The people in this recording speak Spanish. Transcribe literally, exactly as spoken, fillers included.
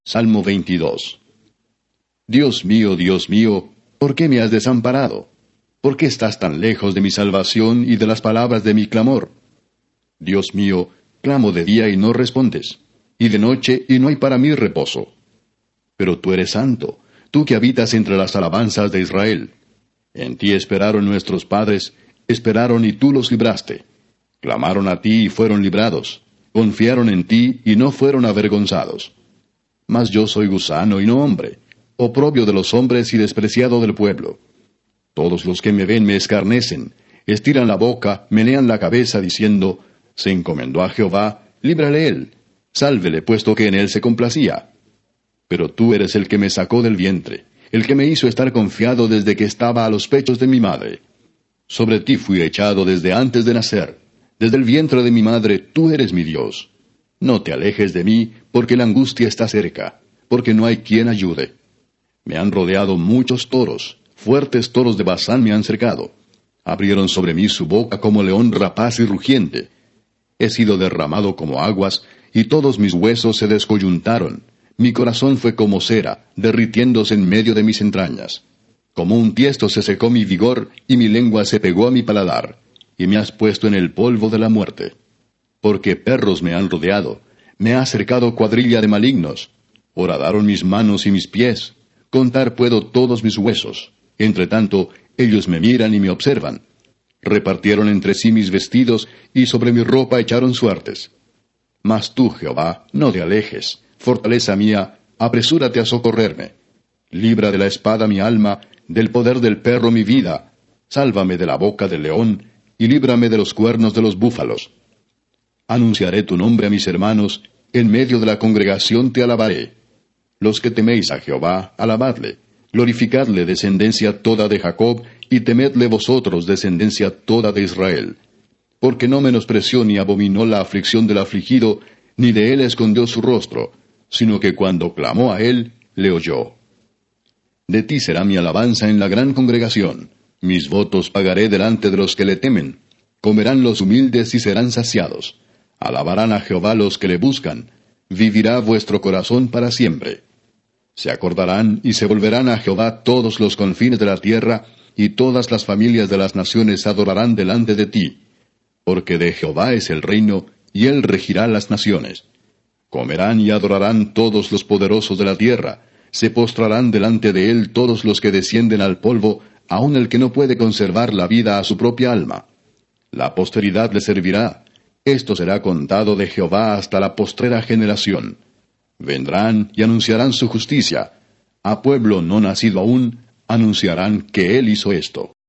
Salmo veintidós. Dios mío, Dios mío, ¿por qué me has desamparado? ¿Por qué estás tan lejos de mi salvación y de las palabras de mi clamor? Dios mío, clamo de día y no respondes, y de noche y no hay para mí reposo. Pero tú eres santo, tú que habitas entre las alabanzas de Israel. En ti esperaron nuestros padres, esperaron y tú los libraste. Clamaron a ti y fueron librados, confiaron en ti y no fueron avergonzados. Mas yo soy gusano y no hombre, oprobio de los hombres y despreciado del pueblo. Todos los que me ven me escarnecen, estiran la boca, menean la cabeza, diciendo, se encomendó a Jehová, líbrale él, sálvele, puesto que en él se complacía. Pero tú eres el que me sacó del vientre, el que me hizo estar confiado desde que estaba a los pechos de mi madre. Sobre ti fui echado desde antes de nacer, desde el vientre de mi madre tú eres mi Dios. No te alejes de mí, porque la angustia está cerca, porque no hay quien ayude. Me han rodeado muchos toros, fuertes toros de Basán me han cercado. Abrieron sobre mí su boca como león rapaz y rugiente. He sido derramado como aguas, y todos mis huesos se descoyuntaron. Mi corazón fue como cera, derritiéndose en medio de mis entrañas. Como un tiesto se secó mi vigor, y mi lengua se pegó a mi paladar, y me has puesto en el polvo de la muerte. Porque perros me han rodeado, me ha cercado cuadrilla de malignos. Horadaron mis manos y mis pies, contar puedo todos mis huesos. Entre tanto, ellos me miran y me observan. Repartieron entre sí mis vestidos, y sobre mi ropa echaron suertes. Mas tú, Jehová, no te alejes, fortaleza mía, apresúrate a socorrerme. Libra de la espada mi alma, del poder del perro mi vida. Sálvame de la boca del león, y líbrame de los cuernos de los búfalos. Anunciaré tu nombre a mis hermanos, en medio de la congregación te alabaré. Los que teméis a Jehová, alabadle. Glorificadle, descendencia toda de Jacob, y temedle vosotros, descendencia toda de Israel. Porque no menospreció ni abominó la aflicción del afligido, ni de él escondió su rostro, sino que cuando clamó a él, le oyó. De ti será mi alabanza en la gran congregación. Mis votos pagaré delante de los que le temen. Comerán los humildes y serán saciados. Alabarán a Jehová los que le buscan. Vivirá vuestro corazón para siempre. Se acordarán y se volverán a Jehová todos los confines de la tierra, y todas las familias de las naciones adorarán delante de ti. Porque de Jehová es el reino, y él regirá las naciones. Comerán y adorarán todos los poderosos de la tierra. Se postrarán delante de él todos los que descienden al polvo, aun el que no puede conservar la vida a su propia alma. La posteridad le servirá. Esto será contado de Jehová hasta la postrera generación. Vendrán y anunciarán su justicia. A pueblo no nacido aún, anunciarán que él hizo esto.